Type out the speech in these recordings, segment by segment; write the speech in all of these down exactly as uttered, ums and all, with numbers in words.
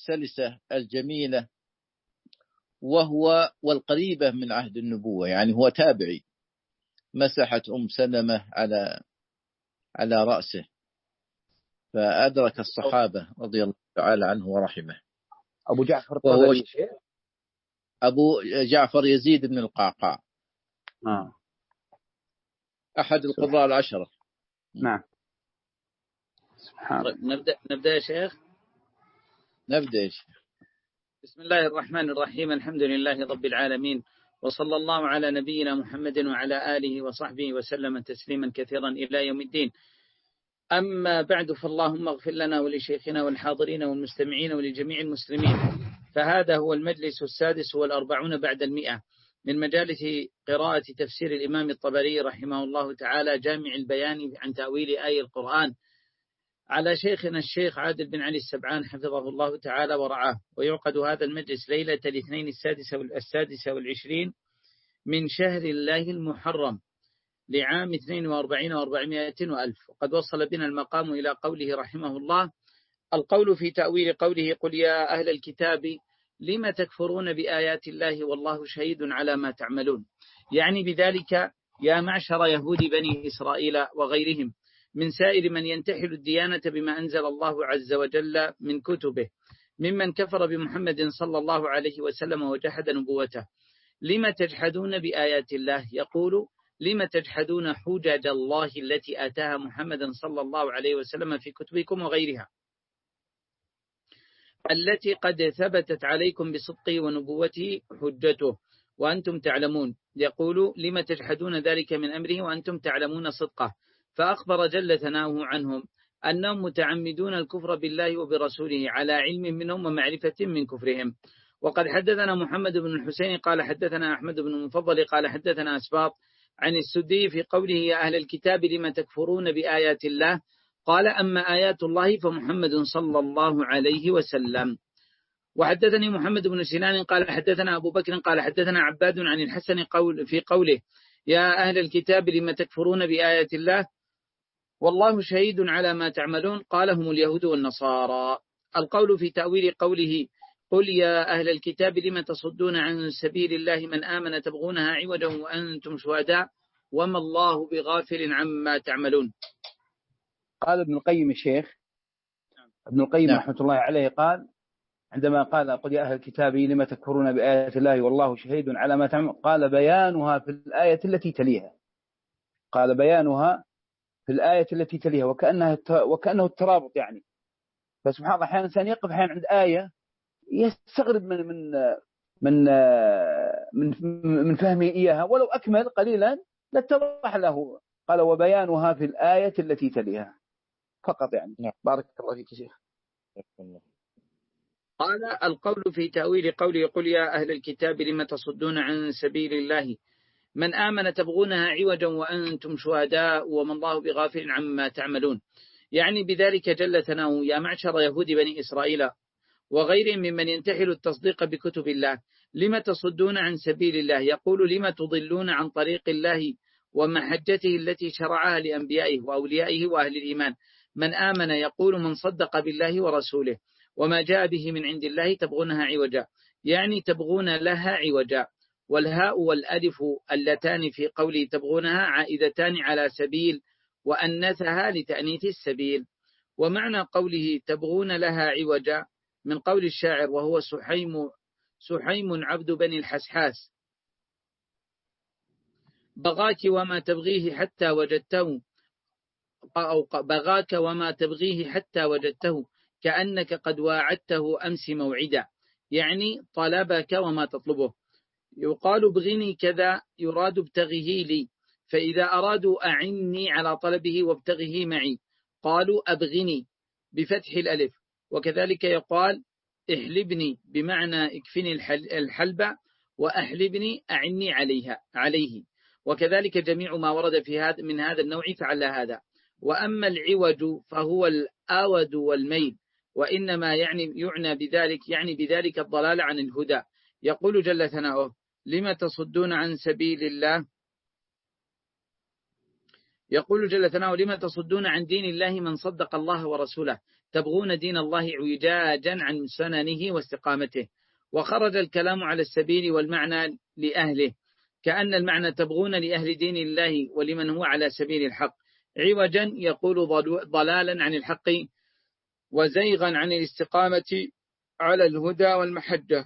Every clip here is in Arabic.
السلسة الجميلة، وهو والقريبة من عهد النبوة، يعني هو تابعي. مسحت أم سلمة على على رأسه، فأدرك الصحابة رضي الله تعالى عنه ورحمه. أبو جعفر وهو الطبري شيء أبو جعفر يزيد بن القعقاع، آه. أحد القراء العشرة. نعم. سبحان. طيب نبدأ نبدأ يا شيخ. نبدأ يا شيخ. بسم الله الرحمن الرحيم. الحمد لله رب العالمين، وصلى الله على نبينا محمد وعلى آله وصحبه وسلم تسليما كثيرا إلى يوم الدين. أما بعد، فاللهم اغفر لنا ولشيخنا والحاضرين والمستمعين ولجميع المسلمين. فهذا هو المجلس السادس والأربعون بعد المئة من مجالس قراءة تفسير الإمام الطبري رحمه الله تعالى، جامع البيان عن تأويل آي القرآن، على شيخنا الشيخ عادل بن علي السبعان حفظه الله تعالى ورعاه. ويعقد هذا المجلس ليلة الاثنين السادسة والسادسة والعشرين من شهر الله المحرم لعام اثنين وأربعين وأربعمائة وألف. وقد وصل بنا المقام إلى قوله رحمه الله: القول في تأويل قوله: قل يا أهل الكتاب لم تكفرون بآيات الله والله شهيد على ما تعملون. يعني بذلك يا معشر يهود بني إسرائيل وغيرهم من سائر من ينتحل الديانة بما أنزل الله عز وجل من كتبه، ممن كفر بمحمد صلى الله عليه وسلم وجحد نبوته، لم تجحدون بآيات الله؟ يقول: لم تجحدون حجج الله التي آتاها محمدا صلى الله عليه وسلم في كتبكم وغيرها، التي قد ثبتت عليكم بصدقه ونبوته حجته وأنتم تعلمون. يقول: لم تجحدون ذلك من أمره وأنتم تعلمون صدقه. فأخبر جل ثناؤه عنهم أنهم متعمدون الكفر بالله وبرسوله على علم منهم ومعرفة من كفرهم. وقد حدثنا محمد بن الحسين قال حدثنا أحمد بن المفضل قال حدثنا أسباط عن السدي في قوله: يا أهل الكتاب لم تكفرون بآيات الله؟ قال: أما آيات الله فمحمد صلى الله عليه وسلم. وحدثني محمد بن سنان قال حدثنا أبو بكر قال حدثنا عباد عن الحسن قول في قوله: يا أهل الكتاب لم تكفرون بآيات الله والله شهيد على ما تعملون؟ قال: هم اليهود والنصارى. القول في تأويل قوله: قل يا أهل الكتاب لم تصدون عن سبيل الله من آمن تبغونها عوجا وأنتم شهداء وما الله بغافل عما تعملون. قال ابن القيم الشيخ ابن القيم نعم. رحمة الله عليه قال عندما قال: قل يا أهل الكتاب لم تكفرون بآيات الله والله شهيد على ما تعملون، قال: بيانها في الآية التي تليها. قال: بيانها في الآية التي تليها، وكأنها وكأنه الترابط يعني. فسبحان الله، أحيانا الإنسان يقف أحيانا عند آية يستغرب من من من من من فهمه إياها، ولو أكمل قليلا لاتضح له. قال: وبيانها في الآية التي تليها فقط يعني. نعم. بارك الله فيك شيخ. قال: القول في تأويل قوله: قل يا أهل الكتاب لم تصدون عن سبيل الله من آمن تبغونها عوجا وأنتم شهداء وما الله بغافل عما تعملون. يعني بذلك جل ثناؤه: يا معشر يهود بني إسرائيل وغيرهم ممن ينتحل التصديق بكتب الله لم تصدون عن سبيل الله. يقول: لم تضلون عن طريق الله ومحجته التي شرعها لأنبيائه وأوليائه وأهل الإيمان من آمن. يقول: من صدق بالله ورسوله وما جاء به من عند الله تبغونها عوجا، يعني تبغون لها عوجا. والهاء والألف اللتان في قوله تبغونها عائدتان على سبيل، وأنثها لتأنيث السبيل. ومعنى قوله تبغون لها عوجا من قول الشاعر وهو سحيم سحيم عبد بني الحسحاس: بغاك وما تبغيه حتى وجدته، أو بغاك وما تبغيه حتى وجدته كأنك قد واعدته أمس موعدا، يعني طلبك وما تطلبه. يقال: ابغني كذا يراد ابتغيه لي، فإذا أرادوا أعني على طلبه وابتغه معي قالوا أبغني بفتح الألف. وكذلك يقال احلبني بمعنى اكفني الحلبة، وأحلبني أعني عليها عليه. وكذلك جميع ما ورد في هذا من هذا النوع فعل هذا. وأما العوج فهو الآود والميل، وإنما يعني يعنى بذلك يعني بذلك الضلال عن الهدى. يقول جل ثناؤه: لما تصدون عن سبيل الله يقول جل ثناؤه: لما تصدون عن دين الله من صدق الله ورسوله تبغون دين الله اعوجاجا عن سننه واستقامته. وخرج الكلام على السبيل والمعنى لأهله، كأن المعنى تبغون لأهل دين الله ولمن هو على سبيل الحق، عوجا يقول ضلالا عن الحق وزيغا عن الاستقامة على الهدى والمحجة.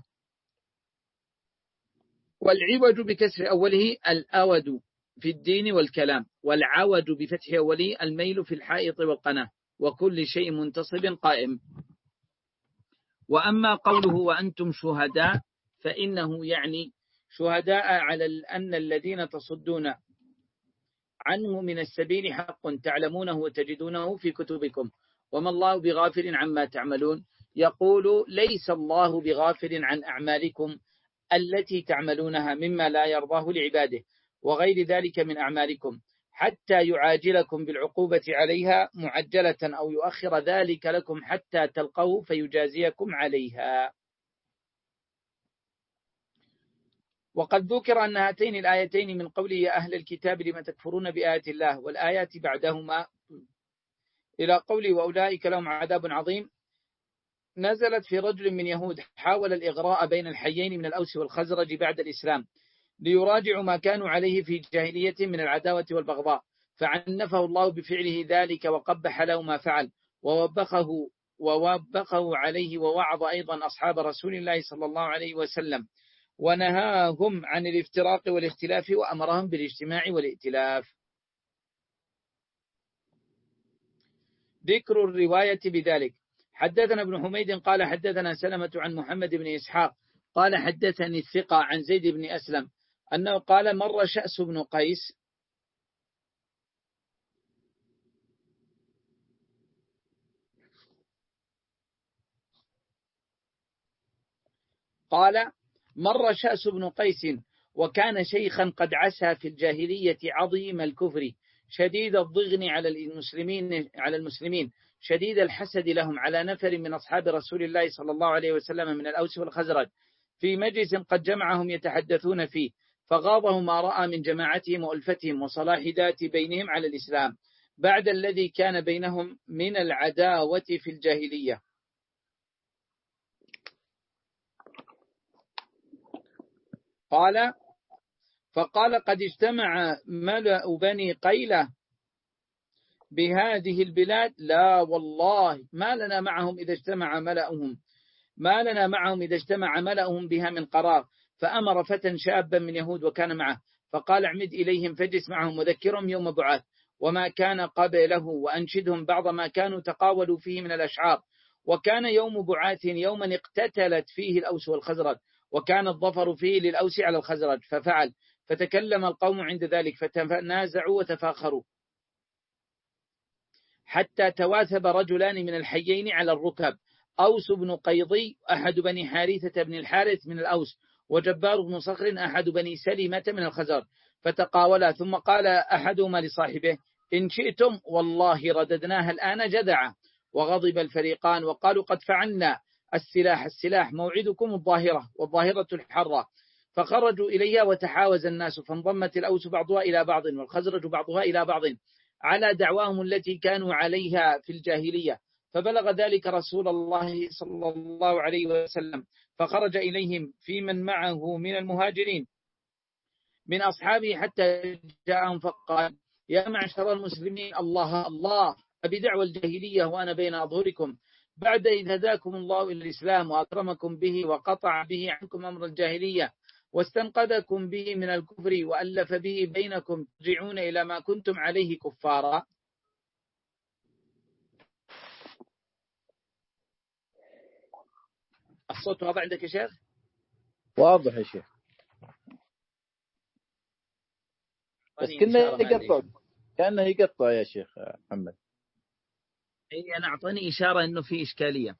والعوج بكسر أوله الأود في الدين والكلام، والعوج بفتح أوله الميل في الحائط والقناة، وكل شيء منتصب قائم. وأما قوله وأنتم شهداء فإنه يعني شهداء على أن الذين تصدون عنه من السبيل حق تعلمونه وتجدونه في كتبكم، وما الله بغافل عما تعملون. يقول ليس الله بغافل عن أعمالكم التي تعملونها مما لا يرضاه لعباده وغير ذلك من أعمالكم، حتى يعاجلكم بالعقوبة عليها معجلة أو يؤخر ذلك لكم حتى تلقوه فيجازيكم عليها. وقد ذكر أن هاتين الآيتين من قوله يا أهل الكتاب لما تكفرون بآيات الله، والآيات بعدهما إلى قوله وأولئك لهم عذاب عظيم، نزلت في رجل من يهود حاول الإغراء بين الحيين من الأوس والخزرج بعد الإسلام ليراجعوا ما كانوا عليه في جاهلية من العداوة والبغضاء، فعنفه الله بفعله ذلك وقبح له ما فعل ووبخه ووبخه عليه، ووعظ أيضا أصحاب رسول الله صلى الله عليه وسلم ونهاهم عن الافتراق والاختلاف وأمرهم بالاجتماع والائتلاف. ذكر الرواية بذلك. حدثنا ابن حميد قال حدثنا سلمة عن محمد بن إسحاق قال حدثني الثقة عن زيد بن أسلم أنه قال مر شأس بن قيس قال مر شأس بن قيس وكان شيخا قد عسى في الجاهلية عظيم الكفر شديد الضغن على المسلمين على المسلمين شديد الحسد لهم على نفر من أصحاب رسول الله صلى الله عليه وسلم من الأوس والخزرج في مجلس قد جمعهم يتحدثون فيه، فغاضه ما رأى من جماعتهم وألفتهم وصلاح ذات بينهم على الإسلام بعد الذي كان بينهم من العداوة في الجاهلية. قال فقال قد اجتمع ملأ بني قيلة بهذه البلاد، لا والله ما لنا معهم إذا اجتمع ملأهم ما لنا معهم إذا اجتمع ملأهم بها من قرار. فأمر فتى شابا من يهود وكان معه فقال اعمد إليهم فاجلس معهم وذكرهم يوم بعاث وما كان قبله وأنشدهم بعض ما كانوا تقاولوا فيه من الأشعار. وكان يوم بعاث يوما اقتتلت فيه الأوس والخزرج وكان الظفر فيه للأوس على الخزرج، ففعل فتكلم القوم عند ذلك فتنازعوا وتفاخروا حتى تواثب رجلان من الحيين على الركب، أوس بن قيضي أحد بني حارثة بن الحارث من الأوس، وجبار بن صخر أحد بني سلمة من الخزرج، فتقاولا ثم قال أحدهما لصاحبه إن شئتم والله رددناها الآن جذعا. وغضب الفريقان وقالوا قد فعلنا السلاح السلاح موعدكم الظاهرة والظاهرة الحرة، فخرجوا إليها وتحاوز الناس فانضمت الأوس بعضها إلى بعض والخزرج بعضها إلى بعض على دعواهم التي كانوا عليها في الجاهلية، فبلغ ذلك رسول الله صلى الله عليه وسلم فخرج إليهم في من معه من المهاجرين من أصحابه حتى جاءهم فقال يا معشر المسلمين الله الله أبدعوى الجاهلية وأنا بين أظهركم بعد إذ هداكم الله إلى الإسلام وأكرمكم به وقطع به عنكم أمر الجاهلية واستنقذكم به من الكفر وألف به بينكم ترجعون إلى ما كنتم عليه كفارا. الصوت واضح عندك يا شيخ؟ واضح يا شيخ بس كنا يقطع كأنه يقطع يا شيخ محمد. أي أنا أعطاني إشارة أنه في إشكالية.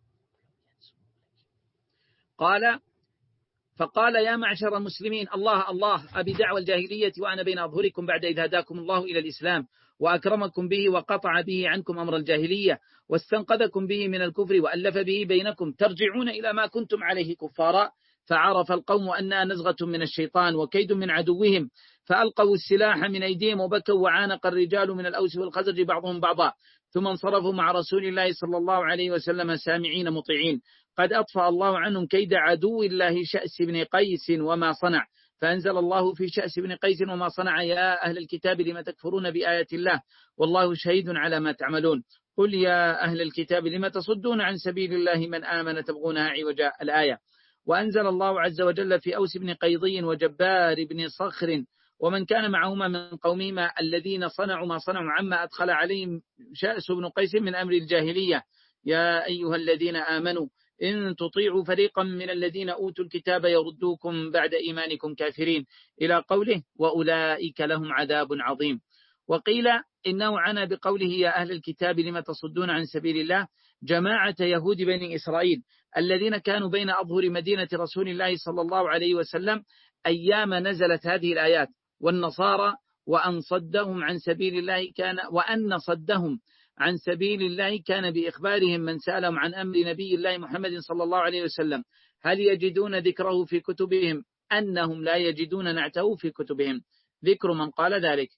قال فقال يا معشر المسلمين الله الله أبي دعوى الجاهلية وأنا بين أظهركم بعد إذ هداكم الله إلى الإسلام وأكرمكم به وقطع به عنكم أمر الجاهلية واستنقذكم به من الكفر وألف به بينكم ترجعون إلى ما كنتم عليه كفارا. فعرف القوم أنها نزغة من الشيطان وكيد من عدوهم فألقوا السلاح من أيديهم وبكوا وعانق الرجال من الأوس والخزرج بعضهم بعضا ثم انصرفوا مع رسول الله صلى الله عليه وسلم سامعين مطيعين. قد أطفأ الله عنهم كيد عدو الله شأس بن قيس وما صنع، فأنزل الله في شأس بن قيس وما صنع: يا أهل الكتاب لم تكفرون بآيات الله والله شهيد على ما تعملون. قل يا أهل الكتاب لم تصدون عن سبيل الله من آمن تبغونها عوجا، الآية. وأنزل الله عز وجل في أوس بن قيضي وجبار بن صخر ومن كان معهما من قومهما الذين صنعوا ما صنعوا عما أدخل عليهم شأس بن قيس من أمر الجاهلية: يا أيها الذين آمنوا إن تطيعوا فريقا من الذين أوتوا الكتاب يردوكم بعد إيمانكم كافرين، إلى قوله: وأولئك لهم عذاب عظيم. وقيل إنه عنى بقوله: يا أهل الكتاب لم تصدون عن سبيل الله جماعة يهود بني إسرائيل الذين كانوا بين أظهر مدينة رسول الله صلى الله عليه وسلم أيام نزلت هذه الآيات، والنصارى، وأن صدهم عن سبيل الله كان وأن صدهم عن سبيل الله كان بإخبارهم من سألهم عن أمر نبي الله محمد صلى الله عليه وسلم هل يجدون ذكره في كتبهم أنهم لا يجدون نعته في كتبهم. ذكر من قال ذلك.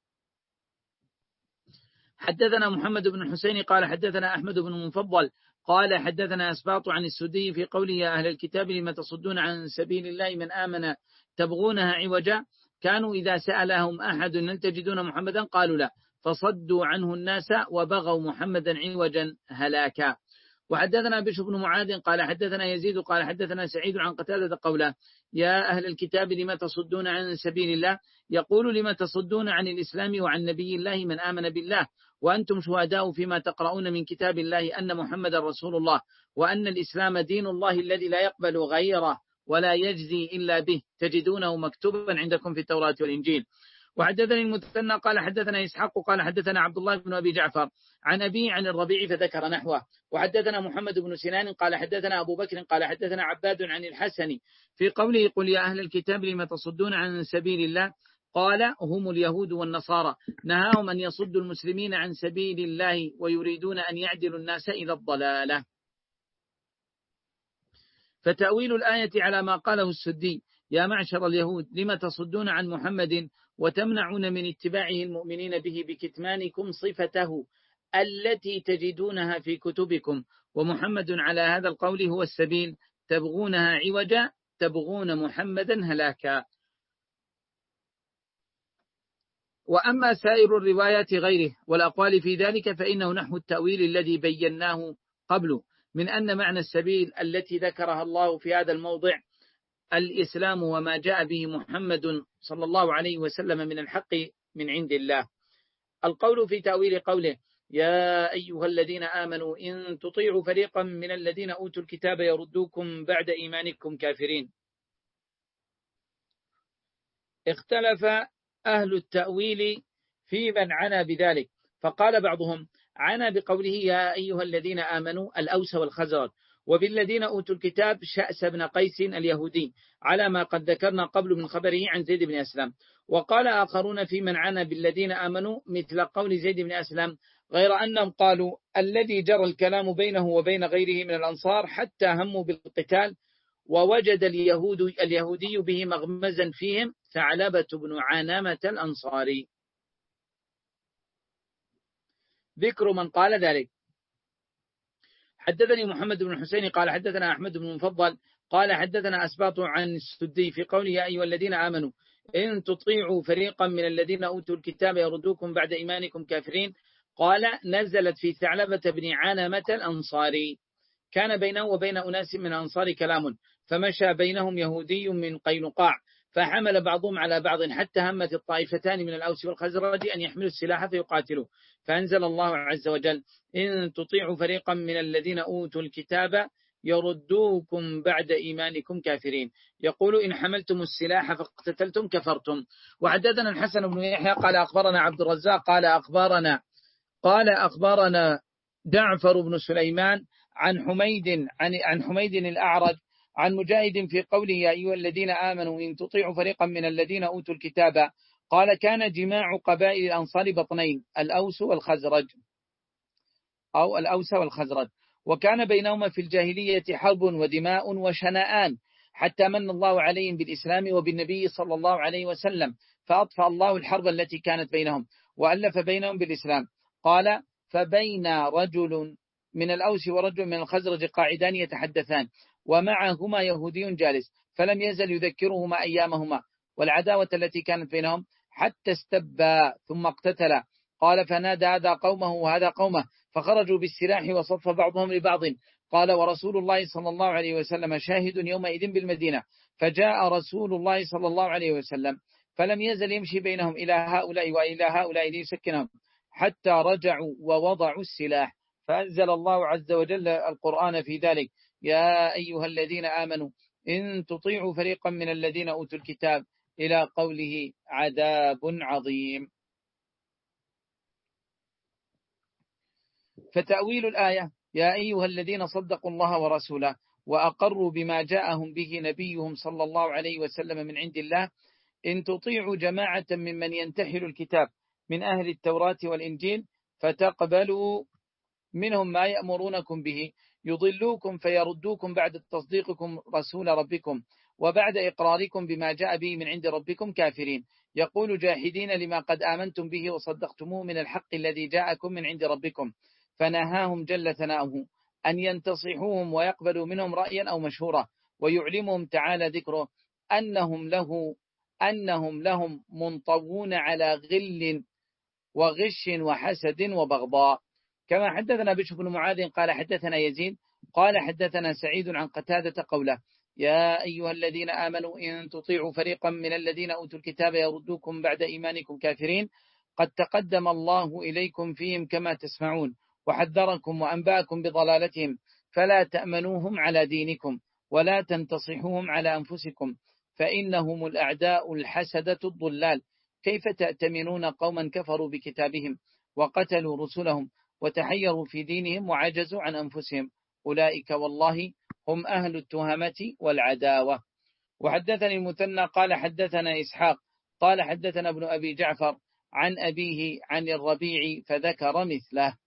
حدثنا محمد بن حسين قال حدثنا أحمد بن منفضل قال حدثنا أسباط عن السدي في قوله: يا أهل الكتاب لم تصدون عن سبيل الله من آمن تبغونها عوجا، كانوا إذا سألهم أحد هل تجدون محمدا قالوا لا، فصدوا عنه الناس وبغوا محمدا عوجا هلاكا. وحدثنا بشر بن معاذ قال حدثنا يزيد قال حدثنا سعيد عن قتادة قوله: يا أهل الكتاب لم تصدون عن سبيل الله، يقول: لم تصدون عن الإسلام وعن نبي الله من آمن بالله، وأنتم شهداء فيما تقرؤون من كتاب الله أن محمد رسول الله، وأن الإسلام دين الله الذي لا يقبل غيره ولا يجزي إلا به، تجدونه مكتوبا عندكم في التوراة والإنجيل. وحدثني المثنى قال حدثنا إسحاق قال حدثنا عبد الله بن أبي جعفر عن أبي عن الربيع فذكر نحوه. وحدثنا محمد بن سنان قال حدثنا أبو بكر قال حدثنا عباد عن الحسن في قوله: قل يا أهل الكتاب لم تصدون عن سبيل الله، قال: هم اليهود والنصارى، نهاهم أن يصدوا المسلمين عن سبيل الله ويريدون أن يعدلوا الناس إلى الضلالة. فتأويل الآية على ما قاله السدي: يا معشر اليهود لم تصدون عن محمد وتمنعون من اتباعه المؤمنين به بكتمانكم صفته التي تجدونها في كتبكم، ومحمد على هذا القول هو السبيل، تبغونها عوجا، تبغون محمدا هلاكا. وأما سائر الروايات غيره والأقوال في ذلك فإنه نحو التأويل الذي بيناه قبل، من أن معنى السبيل التي ذكرها الله في هذا الموضع الإسلام وما جاء به محمد صلى الله عليه وسلم من الحق من عند الله. القول في تأويل قوله: يا أيها الذين آمنوا إن تطيعوا فريقا من الذين أوتوا الكتاب يردوكم بعد إيمانكم كافرين. اختلف أهل التأويل في من عنى بذلك، فقال بعضهم: عنى بقوله يا أيها الذين آمنوا الأوس والخزرج، وبالذين أوتوا الكتاب شأس بن قيس اليهودي، على ما قد ذكرنا قبل من خبره عن زيد بن أسلم. وقال آخرون في من عنى بالذين آمنوا مثل قول زيد بن أسلم، غير أنهم قالوا الذي جرى الكلام بينه وبين غيره من الأنصار حتى هموا بالقتال، ووجد اليهود اليهودي به مغمزا فيهم ثعلبة بن عنامة الأنصاري. ذكر من قال ذلك. حدثني محمد بن حسين قال حدثنا أحمد بن مفضل قال حدثنا أسباط عن السدي في قوله يا أيها الذين آمنوا إن تطيعوا فريقا من الذين أوتوا الكتاب يردوكم بعد إيمانكم كافرين، قال نزلت في ثعلبة بن عنامة الأنصاري، كان بينه وبين أناس من أنصار كلام، فمشى بينهم يهودي من قينقاع، فحمل بعضهم على بعض حتى همت الطائفتان من الأوس والخزرج أن يحملوا السلاح فيقاتلوا، فأنزل الله عز وجل إن تطيعوا فريقا من الذين أوتوا الكتاب يردوكم بعد إيمانكم كافرين، يقول إن حملتم السلاح فاقتتلتم كفرتم. وحدثنا الحسن بن يحيى قال أخبرنا عبد الرزاق قال أخبرنا قال أخبرنا جعفر بن سليمان عن حميد عن عن حميد الأعرج عن مجاهد في قوله يا أيها الذين آمنوا إن تطيعوا فريقا من الذين أوتوا الكتاب، قال كان جماع قبائل الأنصار بطنين الأوس والخزرج أو الأوس والخزرج، وكان بينهما في الجاهلية حرب ودماء وشنآن، حتى من الله عليهم بالإسلام وبالنبي صلى الله عليه وسلم، فأطفأ الله الحرب التي كانت بينهم وألف بينهم بالإسلام. قال فبين رجل من الأوس ورجل من الخزرج قاعدان يتحدثان ومعهما يهودي جالس، فلم يزل يذكرهما أيامهما والعداوة التي كانت بينهم حتى استبا ثم اقتتلا. قال فنادى هذا قومه وهذا قومه فخرجوا بالسلاح وصف بعضهم لبعض. قال ورسول الله صلى الله عليه وسلم شاهد يومئذ بالمدينة. فجاء رسول الله صلى الله عليه وسلم فلم يزل يمشي بينهم إلى هؤلاء وإلى هؤلاء ليسكنهم حتى رجعوا ووضعوا السلاح، فأنزل الله عز وجل القرآن في ذلك: يا أيها الذين آمنوا إن تطيعوا فريقا من الذين أوتوا الكتاب إلى قوله عذاب عظيم. فتأويل الآية: يا أيها الذين صدقوا الله ورسوله وأقروا بما جاءهم به نبيهم صلى الله عليه وسلم من عند الله، إن تطيعوا جماعة ممن ينتحل الكتاب من أهل التوراة والإنجيل فتقبلوا منهم ما يأمرونكم به يضلوكم فيردوكم بعد تصديقكم رسول ربكم وبعد إقراركم بما جاء به من عند ربكم كافرين، يقول جاحدين لما قد آمنتم به وصدقتموه من الحق الذي جاءكم من عند ربكم. فنهاهم جل ثناؤه أن ينتصحوهم ويقبلوا منهم رأيا أو مشهورا، ويعلمهم تعالى ذكره أنهم له أنهم لهم منطوون على غل وغش وحسد وبغضاء. كما حدثنا بشر بن معاذ قال حدثنا يزيد قال حدثنا سعيد عن قتادة قوله: يا أيها الذين آمنوا إن تطيعوا فريقا من الذين أوتوا الكتاب يردوكم بعد إيمانكم كافرين قد تقدم الله إليكم فيهم كما تسمعون وحذركم وأنباكم بضلالتهم فلا تأمنوهم على دينكم ولا تنتصحوهم على أنفسكم فإنهم الأعداء الحسدة الضلال. كيف تأتمنون قوما كفروا بكتابهم وقتلوا رسلهم وتحيروا في دينهم وعجزوا عن أنفسهم؟ أولئك والله هم أهل التهمة والعداوة. وحدثني المثنى قال حدثنا إسحاق قال حدثنا ابن أبي جعفر عن أبيه عن الربيع فذكر مثله.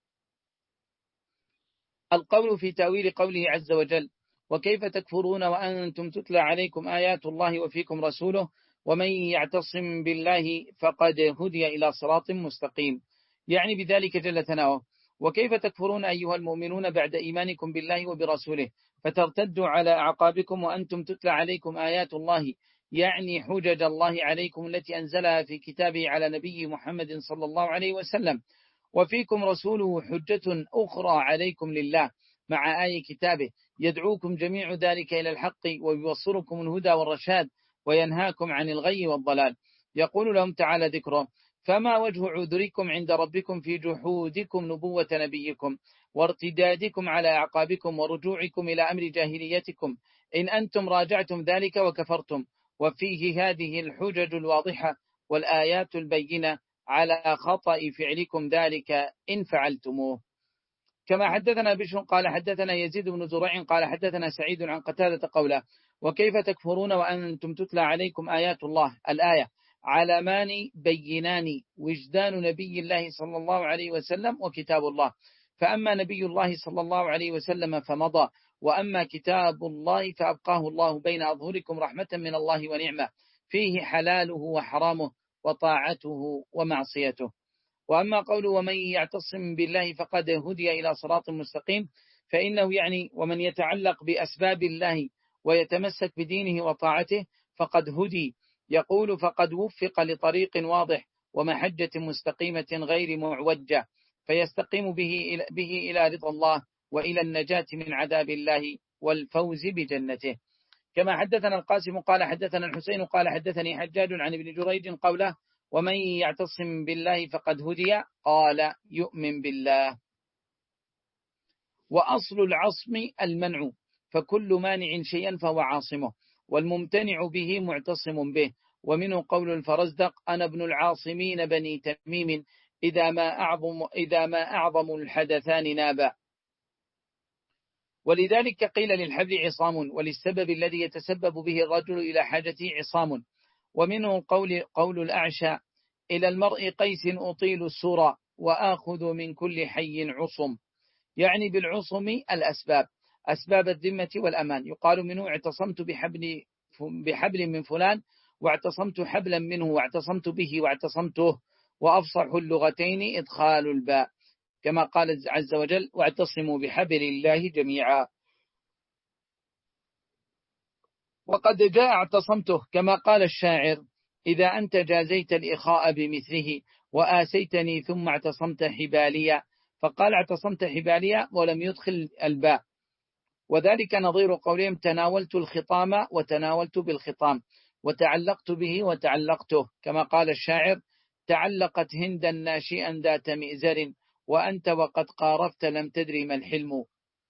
القول في تأويل قوله عز وجل: وكيف تكفرون وأنتم تتلى عليكم آيات الله وفيكم رسوله ومن يعتصم بالله فقد هدي إلى صراط مستقيم، يعني بذلك جل ثناؤه: وكيف تكفرون أيها المؤمنون بعد إيمانكم بالله وبرسوله فترتدوا على أعقابكم وأنتم تتلى عليكم آيات الله، يعني حجج الله عليكم التي أنزلها في كتابه على نبي محمد صلى الله عليه وسلم، وفيكم رسوله حجة أخرى عليكم لله مع آي كتابه يدعوكم جميع ذلك إلى الحق ويوصلكم الهدى والرشاد وينهاكم عن الغي والضلال. يقول لهم تعالى ذكره: فما وجه عذركم عند ربكم في جحودكم نبوة نبيكم وارتدادكم على أعقابكم ورجوعكم إلى أمر جاهليتكم إن أنتم راجعتم ذلك وكفرتم؟ وفيه هذه الحجج الواضحة والآيات البينة على خطأ فعلكم ذلك إن فعلتموه. كما حدثنا بشر قال حدثنا يزيد بن زريع قال حدثنا سعيد عن قتادة قوله: وكيف تكفرون وأنتم تتلى عليكم آيات الله. الآية علمان بينان: وجدان نبي الله صلى الله عليه وسلم وكتاب الله، فأما نبي الله صلى الله عليه وسلم فمضى، وأما كتاب الله فأبقاه الله بين أظهركم رحمة من الله ونعمة فيه حلاله وحرامه وطاعته ومعصيته. وأما قوله: ومن يعتصم بالله فقد هدي إلى صراط مستقيم، فإنه يعني ومن يتعلق بأسباب الله ويتمسك بدينه وطاعته فقد هدي. يقول: فقد وفق لطريق واضح ومحجة مستقيمة غير معوجة فيستقيم به به إلى رضا الله وإلى النجاة من عذاب الله والفوز بجنته. كما حدثنا القاسم قال حدثنا الحسين قال حدثني حجاج عن ابن جريج قوله: ومن يعتصم بالله فقد هدي، قال: يؤمن بالله. وأصل العصم المنع، فكل مانع شيئا فهو عاصمه، والممتنع به معتصم به. ومنه قول الفرزدق: أنا ابن العاصمين بني تميم إذا ما أعظم, إذا ما أعظم الحدثان نابا. ولذلك قيل للحبل عصام، وللسبب الذي يتسبب به الرجل إلى حاجته عصام. ومنه قول, قول الأعشى: إلى المرء قيس أطيل السرى وآخذ من كل حي عصم، يعني بالعصم الأسباب، أسباب الذمة والأمان. يقال منه: اعتصمت بحبل, بحبل من فلان، واعتصمت حبلا منه، واعتصمت به واعتصمته. وأفصح اللغتين إدخال الباء. كما قال عز وجل واعتصموا بحبل الله جميعا. وقد جاء اعتصمته كما قال الشاعر إذا أنت جازيت الإخاء بمثله وآسيتني ثم اعتصمت حباليا، فقال اعتصمت حباليا ولم يدخل الباء، وذلك نظير قولهم تناولت الخطام وتناولت بالخطام وتعلقت به وتعلقته، كما قال الشاعر تعلقت هندا ناشئا ذات مئزر وأنت وقد قارفت لم تدري ما الحلم.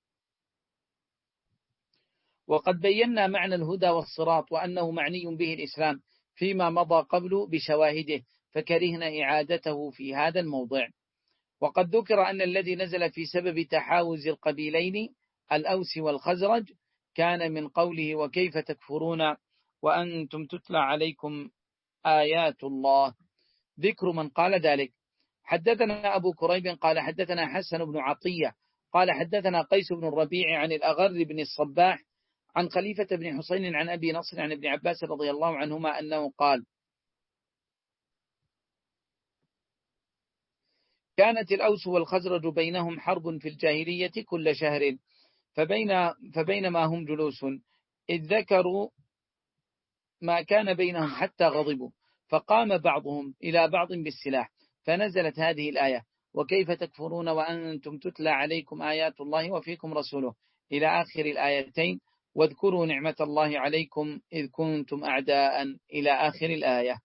وقد بينا معنى الهدى والصراط وأنه معني به الإسلام فيما مضى قبل بشواهده، فكرهنا إعادته في هذا الموضع. وقد ذكر أن الذي نزل في سبب تحاوز القبيلين الأوس والخزرج كان من قوله وكيف تكفرون وأنتم تتلى عليكم آيات الله، ذكر من قال ذلك. حدثنا أبو كريب قال حدثنا حسن بن عطية قال حدثنا قيس بن الربيع عن الأغر بن الصباح عن خليفة بن حسين عن أبي نصر عن ابن عباس رضي الله عنهما أنه قال كانت الأوس والخزرج بينهم حرب في الجاهلية كل شهر، فبين فبينما هم جلوس إذ ذكروا ما كان بينهم حتى غضبوا، فقام بعضهم إلى بعض بالسلاح، فنزلت هذه الآية وكيف تكفرون وأنتم تتلى عليكم آيات الله وفيكم رسوله إلى آخر الآيتين، واذكروا نعمة الله عليكم إذ كنتم أعداء إلى آخر الآية.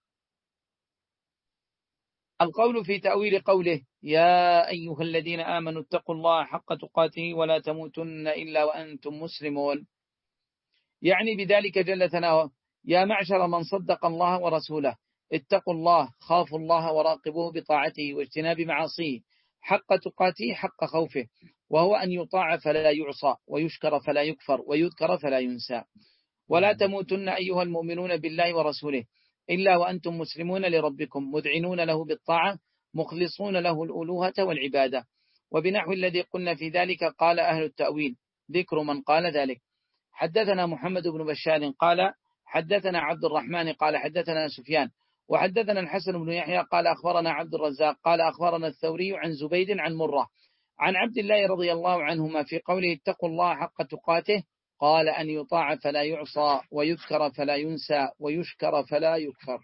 القول في تأويل قوله يا أيها الذين آمنوا اتقوا الله حق تقاته ولا تموتن إلا وأنتم مسلمون، يعني بذلك جل ثناؤه يا معشر من صدق الله ورسوله اتقوا الله، خافوا الله وراقبوه بطاعته واجتناب معاصيه حق تقاته حق خوفه، وهو أن يطاع فلا يعصى ويشكر فلا يكفر ويذكر فلا ينسى. ولا تموتن أيها المؤمنون بالله ورسوله إلا وأنتم مسلمون لربكم مذعنون له بالطاعة مخلصون له الألوهة والعبادة. وبنحو الذي قلنا في ذلك قال أهل التأويل، ذكر من قال ذلك. حدثنا محمد بن بشار قال حدثنا عبد الرحمن قال حدثنا سفيان وحدثنا الحسن بن يحيى قال أخبرنا عبد الرزاق قال أخبرنا الثوري عن زبيد عن مرة عن عبد الله رضي الله عنهما في قوله اتقوا الله حق تقاته قال أن يطاع فلا يعصى ويذكر فلا ينسى ويشكر فلا يكفر.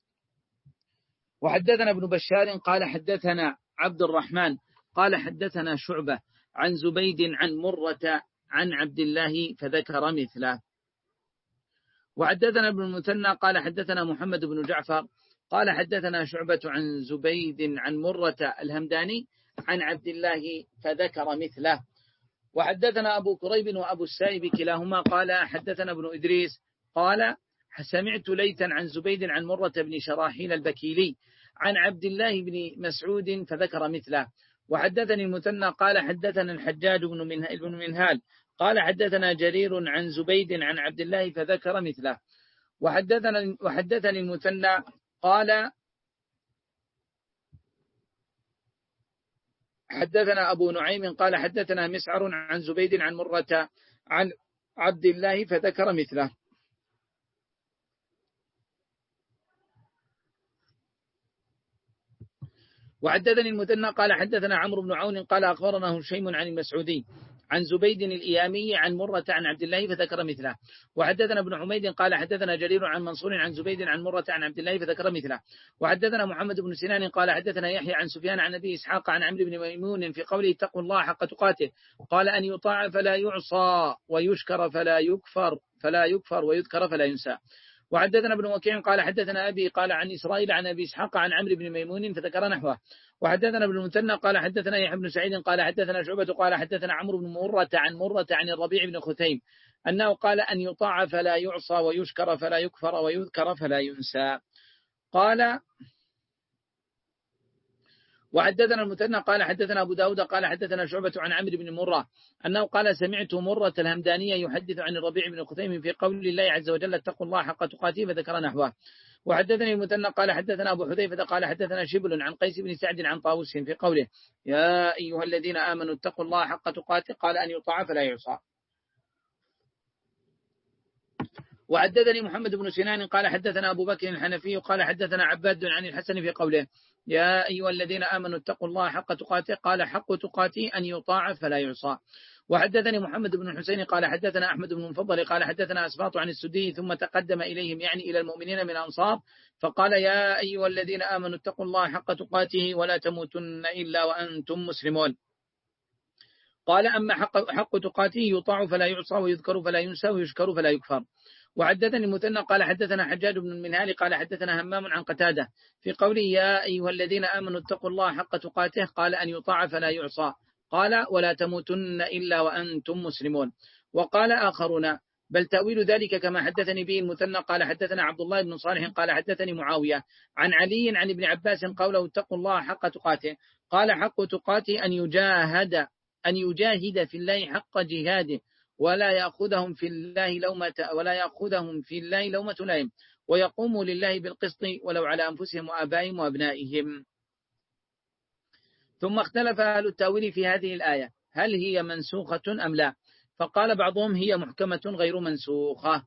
وحدثنا ابن بشار قال حدثنا عبد الرحمن قال حدثنا شعبة عن زبيد عن مرة عن عبد الله فذكر مثله. وحدثنا ابن المثنى قال حدثنا محمد بن جعفر قال حدثنا شعبة عن زبيد عن مرة الهمداني عن عبد الله فذكر مثله. وحدثنا أبو كريب وأبو السائب كلاهما قال حدثنا ابن إدريس قال سمعت ليثا عن زبيد عن مرة بن شراحيل البكيلي عن عبد الله بن مسعود فذكر مثله. وحدثني المثنى قال حدثنا الحجاج بن منهال قال حدثنا جرير عن زبيد عن عبد الله فذكر مثله. وحدثنا وحدثني المثنى قال حدثنا أبو نعيم قال حدثنا مسعر عن زبيد عن مرة عن عبد الله فذكر مثله. وحدثني المثنى قال حدثنا عمرو بن عون قال أخبرنا هشيم عن المسعودي عن زبيد الإيامي عن مرة عن عبد الله فذكر مثله. وحدثنا ابن حميد قال حدثنا جرير عن منصور عن زبيد عن مرة عن عبد الله فذكر مثله. وحدثنا محمد بن سنان قال حدثنا يحيى عن سفيان عن أبي إسحاق عن عمرو بن ميمون في قوله اتقوا الله حق تقاته قال أن يطاع فلا يعصى ويشكر فلا يكفر فلا يكفر ويذكر فلا ينسى. وحدثنا ابن وكيع قال حدثنا أبي قال عن إسرائيل عن أبي إسحاق عن عمرو بن ميمون فذكر نحوه. وحدثنا ابن المثنى قال حدثنا يحيى بن سعيد قال حدثنا شعبة قال حدثنا عمرو بن مرة عن مرة عن الربيع بن خثيم أنه قال أن يطاع فلا يعصى ويشكر فلا يكفر ويذكر فلا ينسى. قال وحدثنا المثنى قال حدثنا أبو داود قال حدثنا شعبة عن عمرو بن مرة أنه قال سمعت مرة الهمدانية يحدث عن الربيع بن خثيم في قول الله عز وجل اتقوا الله حق تقاته فذكر نحوه. وحدثني المثنى قال حدثنا أبو حذيفة قال حدثنا شبل عن قيس بن سعد عن طاووس في قوله يا أيها الذين آمنوا اتقوا الله حق تقاته قال أن يطاع فلا يعصى. وحدثني محمد بن سنان قال حدثنا أبو بكر الحنفي قال حدثنا عباد عن الحسن في قوله يا أيها الذين آمنوا اتقوا الله حق تقاته قال حق تقاته أن يطاع فلا يعصى. وحدثني محمد بن الحسين قال حدثنا أحمد بن المفضل قال حدثنا أسباط عن السدي ثم تقدم إليهم يعني إلى المؤمنين من الأنصار فقال يا أيها الذين آمنوا اتقوا الله حق تقاته ولا تموتن إلا وأنتم مسلمون. قال أما حق, حق تقاته يطاع فلا يعصى ويذكر فلا ينسى ويشكر فلا يكفر. وحدثني المثنى قال حدثنا حجاج بن المنهال قال حدثنا همام عن قتادة في قوله يا أيها الذين آمنوا اتقوا الله حق تقاته قال أن يطاع فلا يعصى قال ولا تموتن إلا وأنتم مسلمون. وقال آخرون بل تأويل ذلك كما حدثني به المثنى قال حدثنا عبد الله بن صالح قال حدثني معاوية عن علي عن ابن عباس قوله اتقوا الله حق تقاته قال حق تقاته أن يجاهد أن يجاهد في الله حق جهاده ولا يأخذهم في الله لومة ولا يأخذهم في الله لومة لائم ويقوموا لله بالقسط ولو على أنفسهم وآبائهم وأبنائهم. ثم اختلف أهل التأويل في هذه الآية هل هي منسوخة أم لا فقال بعضهم هي محكمة غير منسوخة.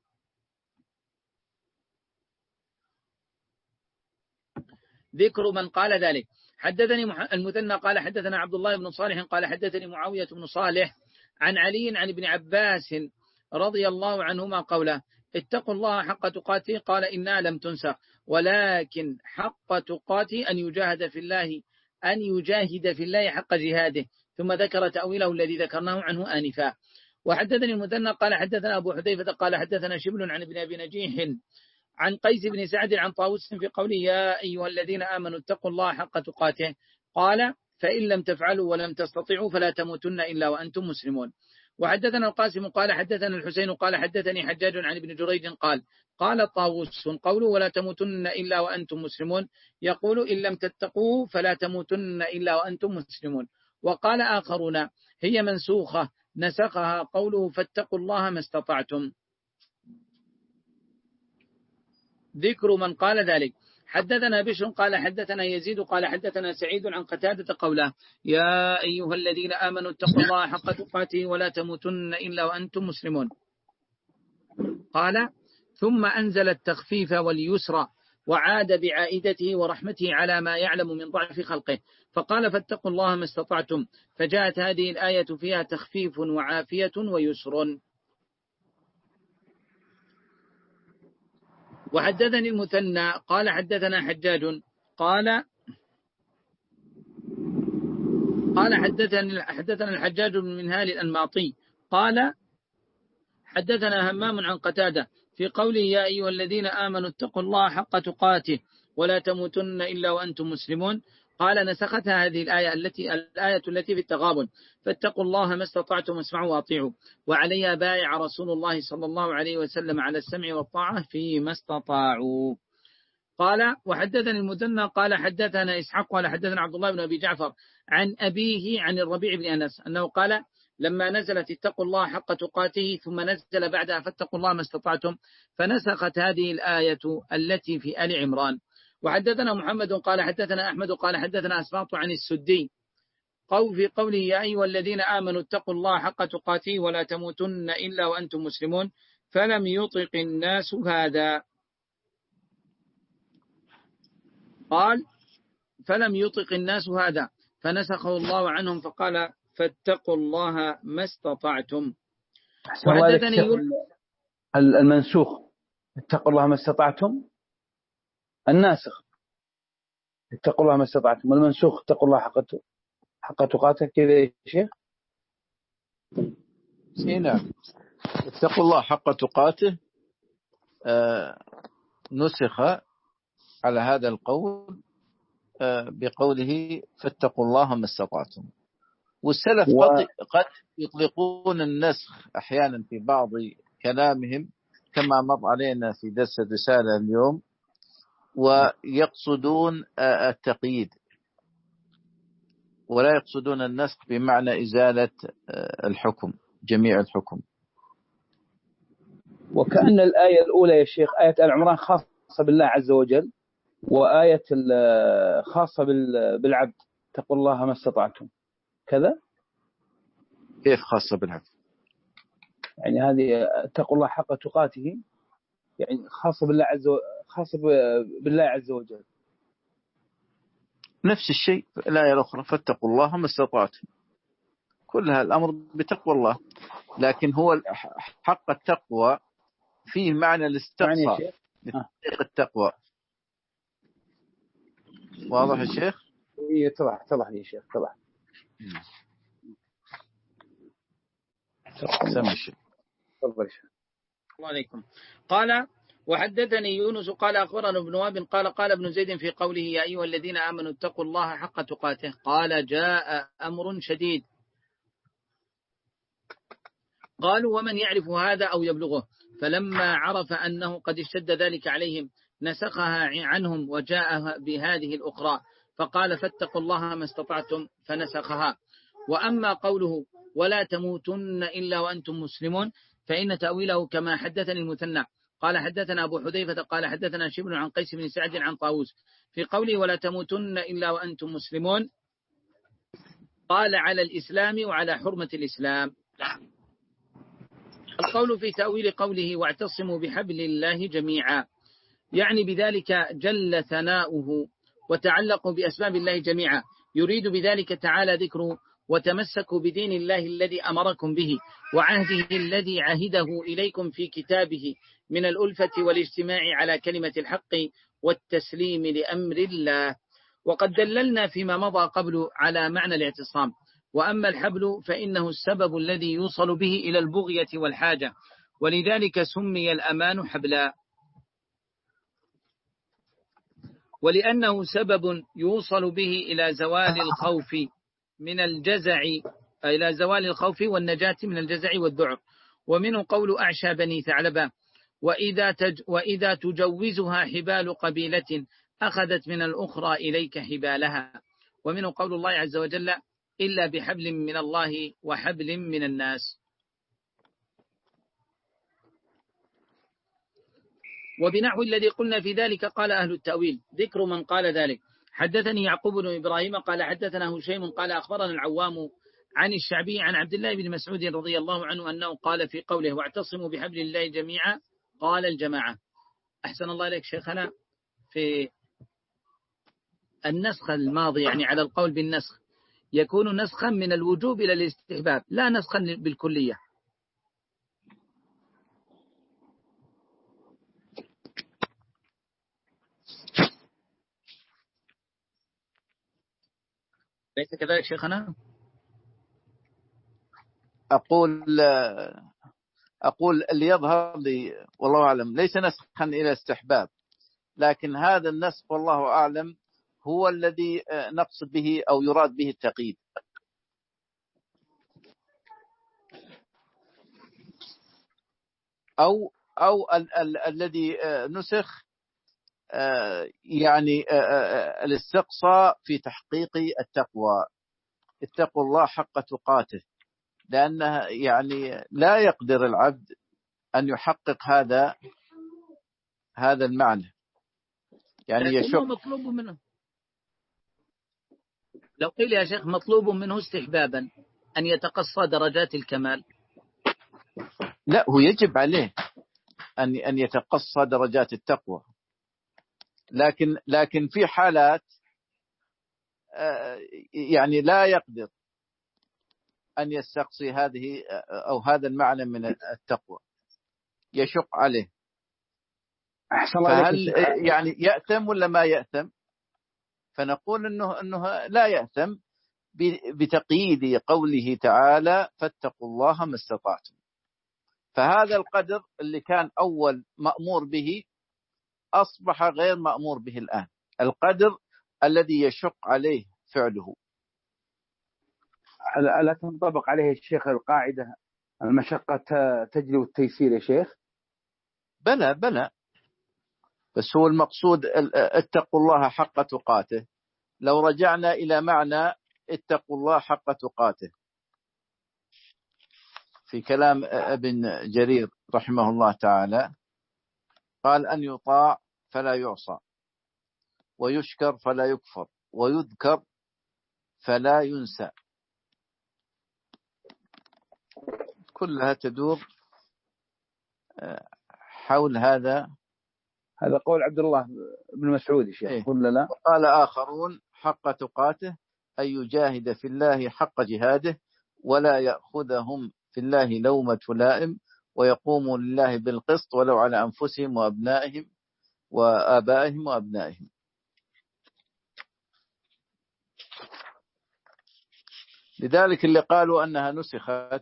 ذكر من قال ذلك حدثني المثنى قال حدثنا عبد الله بن صالح قال حدثني معاوية بن صالح عن علي عن ابن عباس رضي الله عنهما قوله اتقوا الله حق تقاته قال إنها لم تنسخ ولكن حق تقاته أن يجاهد في الله أن يجاهد في الله حق جهاده ثم ذكر تأويله الذي ذكرناه عنه آنفا. وحدثني المثنى قال حدثنا أبو حذيفة قال حدثنا شبل عن ابن أبي نجيح عن قيس بن سعد عن طاووس في قوله يا أيها الذين آمنوا اتقوا الله حق تقاته قال فإن لم تفعلوا ولم تستطيعوا فلا تموتن إلا وأنتم مسلمون. وحدثنا القاسم قال حدثنا الحسين قال حدثني حجاج عن ابن جريج قال قال طاووس قوله ولا تموتن إلا وأنتم مسلمون يقول إن لم تتقوا فلا تموتن إلا وأنتم مسلمون. وقال آخرون هي منسوخة نسخها قوله فاتقوا الله ما استطعتم. ذكر من قال ذلك حدثنا بشر قال حدثنا يزيد قال حدثنا سعيد عن قتادة قوله يا أيها الذين آمنوا اتقوا الله حق تقاته ولا تموتن إلا وأنتم مسلمون. قال ثم أنزل التخفيف واليسر وعاد بعائدته ورحمته على ما يعلم من ضعف خلقه فقال فاتقوا الله ما استطعتم فجاءت هذه الآية فيها تخفيف وعافية ويسر. وحدثني المثنى قال حدثنا حجاج قال قال حدثنا حدثنا الحجاج بن منهال الأنماطي قال حدثنا همام عن قتادة في قوله يا أيها الذين آمنوا اتقوا الله حق تقاته ولا تموتن إلا وأنتم مسلمون قال نسختها هذه الآية التي الآية التي في التغابن فاتقوا الله ما استطعتم واسمعوا واطيعوا وعليها بايع رسول الله صلى الله عليه وسلم على السمع والطاعة فيما استطاعوا. قال وحدثني المثنى قال حدثنا إسحاق قال حدثنا عبد الله بن أبي جعفر عن أبيه عن الربيع بن أنس أنه قال لما نزلت اتقوا الله حق تقاته ثم نزل بعدها فاتقوا الله ما استطعتم فنسخت هذه الآية التي في آل عمران. وحدثنا محمد قال حدثنا أحمد قال حدثنا أسباط عن السدي قول في قوله يا أيها الذين آمنوا اتقوا الله حق تقاته ولا تموتن إلا وأنتم مسلمون فلم يطق الناس هذا قال فلم يطق الناس هذا فنسخه الله عنهم فقال فاتقوا الله ما استطعتم. وحدثني المنسوخ اتقوا الله ما استطعتم الناسخ اتقوا الله ما استطعتم والمنسوخ اتقوا الله حق حق تقاته كذا يا شيخ. نعم اتقوا الله حق تقاته آه نسخ على هذا القول آه بقوله فاتقوا الله ما استطعتم. والسلف و... قد يطلقون النسخ أحيانا في بعض كلامهم كما مر علينا في درس الرسالة اليوم ويقصدون التقييد ولا يقصدون النسخ بمعنى إزالة الحكم جميع الحكم. وكأن الآية الأولى يا شيخ آية آل عمران خاصة بالله عز وجل وآية خاصة بالعبد اتقوا الله ما استطعتم كذا. كيف خاصة بالعبد؟ يعني هذه اتقوا الله حق تقاته يعني خاصة بالله عز وجل، خاصة بالله عز وجل. نفس الشيء الآية الأخرى فاتقوا الله ما استطعتم، كلها الأمر بتقوى الله، لكن هو حق التقوى فيه معنى الاستقصاء لتحقيق التقوى. واضح يا شيخ؟ إيه طلع طلع يا شيخ طلع. سمع الشيخ. تفضل شيخ. الله عليكم. قال وحدثني يونس قال أخبرنا ابن وهب قال قال ابن زيد في قوله يا أيها الذين آمنوا اتقوا الله حق تقاته، قال جاء أمر شديد. قالوا ومن يعرف هذا أو يبلغه؟ فلما عرف أنه قد اشتد ذلك عليهم نسخها عنهم وجاء بهذه الأخرى، فقال فاتقوا الله ما استطعتم فنسخها. وأما قوله ولا تموتن إلا وأنتم مسلمون فإن تأويله كما حدثني المثنى قال حدثنا أبو حذيفة قال حدثنا شبل عن قيس بن سعد عن طاووس في قوله ولا تموتن إلا وأنتم مسلمون، قال على الإسلام وعلى حرمة الإسلام. القول في تأويل قوله واعتصموا بحبل الله جميعا، يعني بذلك جل ثناؤه وتعلقوا بأسباب الله جميعا، يريد بذلك تعالى ذكره وتمسكوا بدين الله الذي أمركم به وعهده الذي عهده إليكم في كتابه من الألفة والاجتماع على كلمة الحق والتسليم لأمر الله. وقد دللنا فيما مضى قبل على معنى الاعتصام. وأما الحبل فإنه السبب الذي يوصل به إلى البغية والحاجة، ولذلك سمي الأمان حبلا، ولأنه سبب يوصل به إلى زوال الخوف من الجزع، إلى زوال الخوف والنجاة من الجزع والذعر. ومنه قول أعشى بني ثعلبة وإذا, تج وإذا تجوزها حبال قبيلة أخذت من الأخرى إليك حبالها. ومنه قول الله عز وجل إلا بحبل من الله وحبل من الناس. وبنحو الذي قلنا في ذلك قال أهل التأويل ذكر من قال ذلك. حدثني يعقوب بن إبراهيم قال حدثنا هشيم قال أخبرنا العوام عن الشعبي عن عبد الله بن مسعود رضي الله عنه أنه قال في قوله واعتصموا بحبل الله جميعا قال الجماعة. أحسن الله إليك شيخنا في النسخ الماضي يعني على القول بالنسخ يكون نسخا من الوجوب إلى الاستحباب لا نسخا بالكلية. ليس كذلك شيخنا؟ أقول أقول اللي يظهر لي والله أعلم ليس نسخا إلى استحباب، لكن هذا النسخ والله أعلم هو الذي نقصد به أو يراد به التقييد. أو أو ال ال الذي نسخ يعني الاستقصاء في تحقيق التقوى، اتقوا الله حق تقاته، لأنه يعني لا يقدر العبد أن يحقق هذا هذا المعنى، يعني يشق. مطلوب منه لو قيل يا شيخ مطلوب منه استحبابا أن يتقصى درجات الكمال، لا هو يجب عليه أن أن يتقصى درجات التقوى، لكن لكن في حالات يعني لا يقدر أن يستقصي هذه أو هذا المعنى من التقوى، يشق عليه. فهل يعني يأثم ولا ما يأثم؟ فنقول إنه إنه لا يأثم بتقييد قوله تعالى فاتقوا الله ما استطعتم. فهذا القدر اللي كان أول مأمور به أصبح غير مأمور به الآن، القدر الذي يشق عليه فعله. لا تنطبق عليه الشيخ القاعدة المشقة تجلب التيسير يا شيخ؟ بلى بلى، بس هو المقصود اتقوا الله حق تقاته. لو رجعنا إلى معنى اتقوا الله حق تقاته في كلام ابن جرير رحمه الله تعالى قال أن يطاع فلا يعصى، ويشكر فلا يكفر، ويذكر فلا ينسى. كلها تدور حول هذا. هذا قول عبد الله بن مسعود الشيخ إيه؟ ولا لا؟ قال آخرون حق تقاته أن يجاهد في الله حق جهاده ولا يأخذهم في الله لومة لائم ويقوموا لله بالقسط ولو على أنفسهم وأبنائهم وآبائهم وأبنائهم. لذلك اللي قالوا أنها نسخت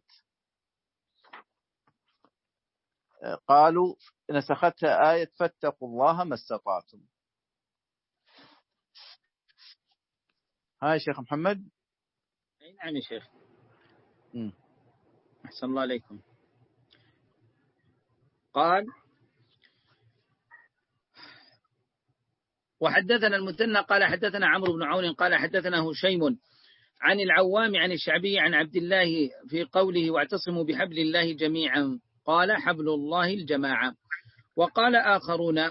قالوا نسختها آية فاتقوا الله ما استطعتم. هاي شيخ محمد. نعم يا شيخ. م. أحسن الله عليكم. قال وحدثنا المثنى قال حدثنا عمرو بن عون قال حدثنا هشيم عن العوام عن الشعبي عن عبد الله في قوله واعتصموا بحبل الله جميعا قال حبل الله الجماعة. وقال آخرون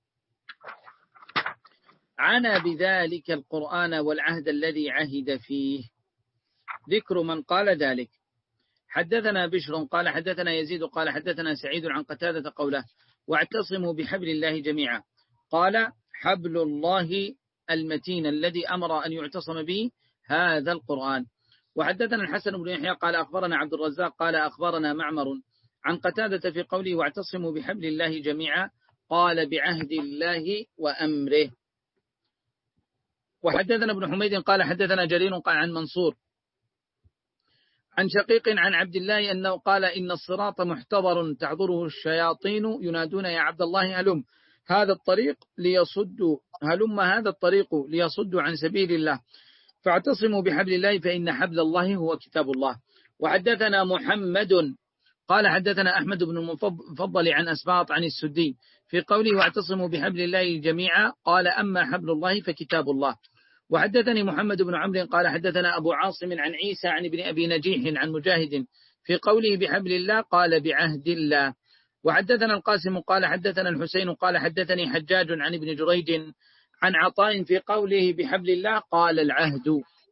عنا بذلك القرآن والعهد الذي عهد فيه، ذكر من قال ذلك. حدثنا بشر قال حدثنا يزيد قال حدثنا سعيد عن قتادة قوله واعتصموا بحبل الله جميعا قال حبل الله المتين الذي أمر أن يعتصم به هذا القرآن. وحدثنا الحسن بن يحيى قال أخبرنا عبد الرزاق قال أخبرنا معمر عن قتادة في قوله واعتصموا بحبل الله جميعا قال بعهد الله وأمره. وحدثنا ابن حميد قال حدثنا جرير قال عن منصور عن شقيق عن عبد الله أنه قال إن الصراط محتضر تعذره الشياطين ينادون يا عبد الله هلم هذا الطريق ليصدوا هلم هذا الطريق ليصدوا عن سبيل الله فاعتصموا بحبل الله فإن حبل الله هو كتاب الله. وحدثنا محمد قال حدثنا أحمد بن المفضل عن أسباط عن السدي في قوله واعتصموا بحبل الله جميعا قال أما حبل الله فكتاب الله. وحدثني محمد بن عمرو قال حدثنا أبو عاصم عن عيسى عن ابن أبي نجيح عن مجاهد في قوله بحبل الله قال بعهد الله. وحدثنا القاسم قال حدثنا الحسين قال حدثني حجاج عن ابن جريج عن عطاء في قوله بحبل الله قال العهد.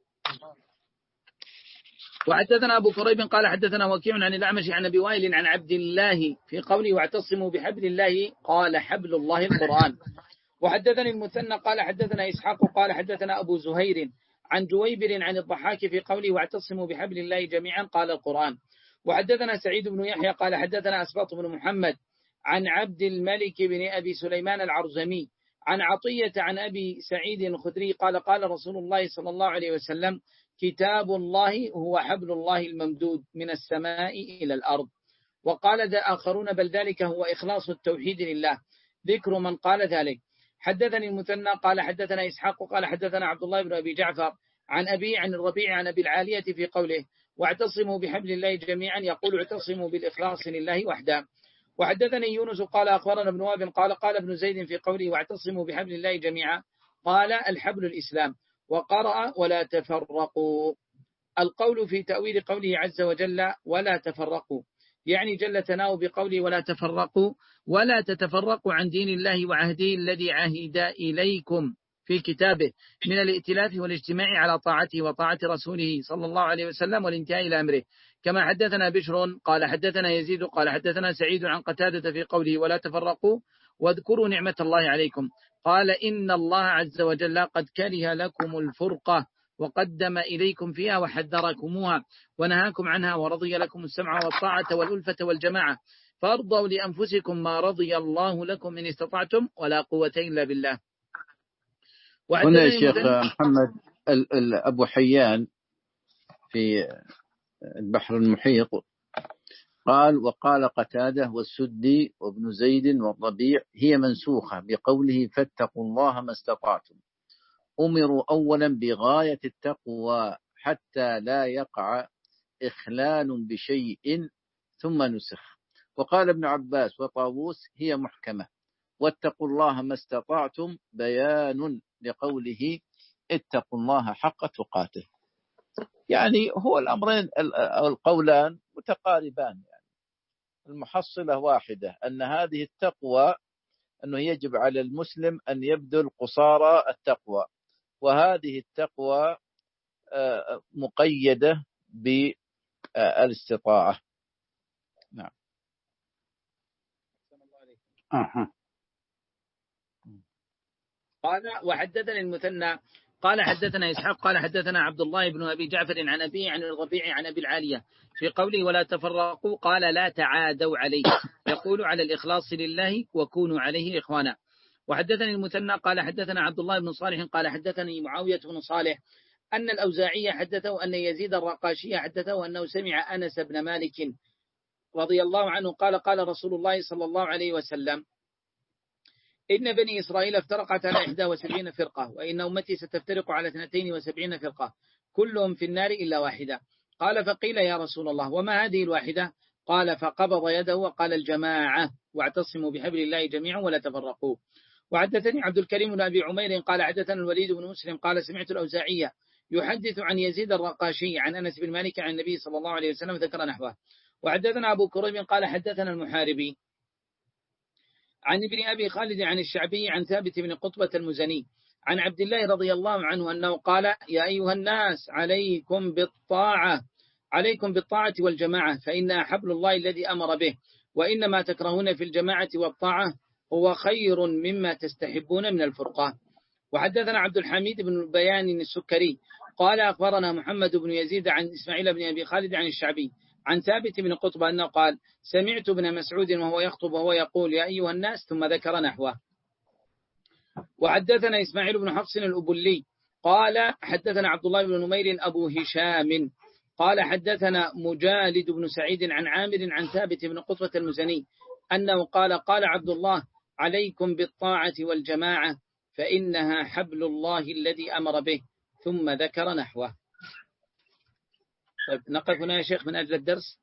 وحدثنا أبو كريب قال حدثنا وكيع عن الأعمش عن أبي وائل عن عبد الله في قوله واعتصموا بحبل الله قال حبل الله القرآن. وحدثني المثنى قال حدثنا إسحاق قال حدثنا أبو زهير عن جويبر عن الضحاك في قوله واعتصموا بحبل الله جميعا قال القرآن. وحدثنا سعيد بن يحيى قال حدثنا أسباط بن محمد عن عبد الملك بن أبي سليمان العرزمي عن عطية عن أبي سعيد الخدري قال قال رسول الله صلى الله عليه وسلم كتاب الله هو حبل الله الممدود من السماء إلى الأرض. وقال ذا آخرون بل ذلك هو إخلاص التوحيد لله، ذكر من قال ذلك. حدثني المثنى قال حدثنا إسحاق قال حدثنا عبد الله بن أبي جعفر عن أبي عن الربيع عن أبي العالية في قوله واعتصموا بحبل الله جميعا يقول اعتصموا بالإخلاص لله وحده. وحدثني يونس قال أخبرنا ابن وهب قال قال ابن زيد في قوله واعتصموا بحبل الله جميعا قال الحبل الإسلام. وقرأ ولا تفرقوا. القول في تأويل قوله عز وجل ولا تفرقوا يعني جل ثناؤه بقوله ولا تفرقوا ولا تتفرقوا عن دين الله وعهده الذي عهد إليكم في كتابه من الائتلاف والاجتماع على طاعته وطاعة رسوله صلى الله عليه وسلم والانتهاء إلى أمره. كما حدثنا بشر قال حدثنا يزيد قال حدثنا سعيد عن قتادة في قوله ولا تفرقوا واذكروا نعمة الله عليكم قال إن الله عز وجل قد كره لكم الفرقة وقدم إليكم فيها وحذركموها ونهاكم عنها ورضي لكم السمع والطاعة والألفة والجماعة فارضوا لأنفسكم ما رضي الله لكم إن استطعتم ولا قوة إلا بالله. هنا الشيخ محمد أبو حيان في البحر المحيط قال وقال قتادة والسدي وابن زيد والربيع هي منسوخة بقوله فاتقوا الله ما استطعتم. أمروا أولا بغاية التقوى حتى لا يقع إخلال بشيء ثم نسخ. وقال ابن عباس وطاووس هي محكمة واتقوا الله ما استطعتم بيان لقوله اتقوا الله حق تقاته. يعني هو الأمرين القولان متقاربان، يعني المحصلة واحدة أن هذه التقوى أنه يجب على المسلم أن يبذل قصارى التقوى، وهذه التقوى مقيدة بالاستطاعة. نعم. أه. قال وحدثنا المثنى قال حدثنا إسحاق قال حدثنا عبد الله بن أبي جعفر عن أبيه عن الربيع عن أبي العالية في قوله ولا تفرقوا قال لا تعادوا عليه يقول على الإخلاص لله وكونوا عليه إخوانا. وحدثني المثنى قال حدثنا عبد الله بن صالح قال حدثني معاوية بن صالح أن الأوزاعي حدثه أن يزيد الرقاشي حدثه أنه سمع أنس بن مالك رضي الله عنه قال قال رسول الله صلى الله عليه وسلم إن بني إسرائيل افترقت على إحدى وسبعين فرقة وإن أمتي ستفترق على اثنتين وسبعين فرقة كلهم في النار إلا واحدة. قال فقيل يا رسول الله وما هذه الواحدة؟ قال فقبض يده وقال الجماعة واعتصموا بحبل الله جميعا ولا تفرقوا. وحدثني عبد الكريم بن أبي عمير قال حدثنا الوليد بن مسلم قال سمعت الأوزاعية يحدث عن يزيد الرقاشي عن أنس بن مالك عن النبي صلى الله عليه وسلم ذكر نحوه. وحدثنا أبو كريم قال حدثنا المحاربي عن ابن أبي خالد عن الشعبي عن ثابت بن قطبة المزني عن عبد الله رضي الله عنه أنه قال يا أيها الناس عليكم بالطاعة عليكم بالطاعة والجماعة فإنها حبل الله الذي أمر به وإنما تكرهون في الجماعة والطاعة هو خير مما تستحبون من الفرقة. وحدثنا عبد الحميد بن بيان السكري قال أخبرنا محمد بن يزيد عن إسماعيل بن أبي خالد عن الشعبي عن ثابت بن قطبة أنه قال سمعت ابن مسعود وهو يخطب وهو يقول يا أيها الناس ثم ذكر نحوه. وحدثنا إسماعيل بن حفص الأبلي قال حدثنا عبد الله بن نمير أبو هشام قال حدثنا مجالد بن سعيد عن عامر عن ثابت بن قطبة المزني أنه قال قال عبد الله عليكم بالطاعة والجماعة فإنها حبل الله الذي أمر به ثم ذكر نحوه. طيب نقف هنا يا شيخ من أجل الدرس.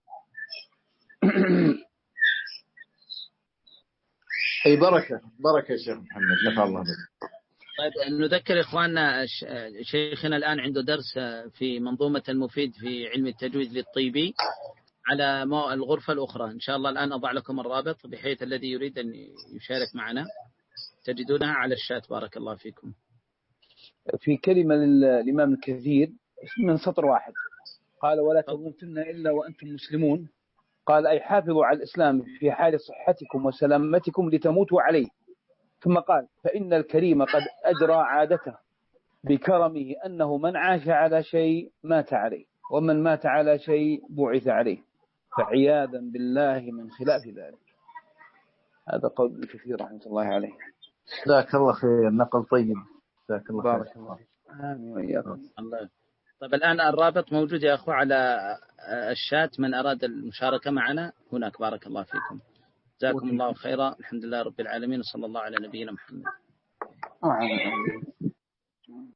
أي بركة بركة يا شيخ محمد نفع الله بك. طيب نذكر إخواننا شيخنا الآن عنده درس في منظومة المفيد في علم التجويد للطيبي على الغرفة الأخرى إن شاء الله. الآن أضع لكم الرابط بحيث الذي يريد أن يشارك معنا تجدونها على الشات. بارك الله فيكم. في كلمة للإمام الكثير من سطر واحد قال ولا تموتن إلا وأنتم مسلمون قال أي حافظوا على الإسلام في حال صحتكم وسلامتكم لتموتوا عليه. ثم قال فإن الكريم قد أجرى عادته بكرمه أنه من عاش على شيء مات عليه ومن مات على شيء بعث عليه فعياذا بالله من خلاف ذلك. هذا قول ابن كثير رحمة الله عليه. جزاك الله خير نقل طيب. جزاك الله خير. بارك الله. آمين وإياكم. الله. طيب الآن الرابط موجود يا أخوة على الشات من أراد المشاركة معنا هناك. بارك الله فيكم. جزاكم الله خيرا. الحمد لله رب العالمين وصلى الله على نبينا محمد.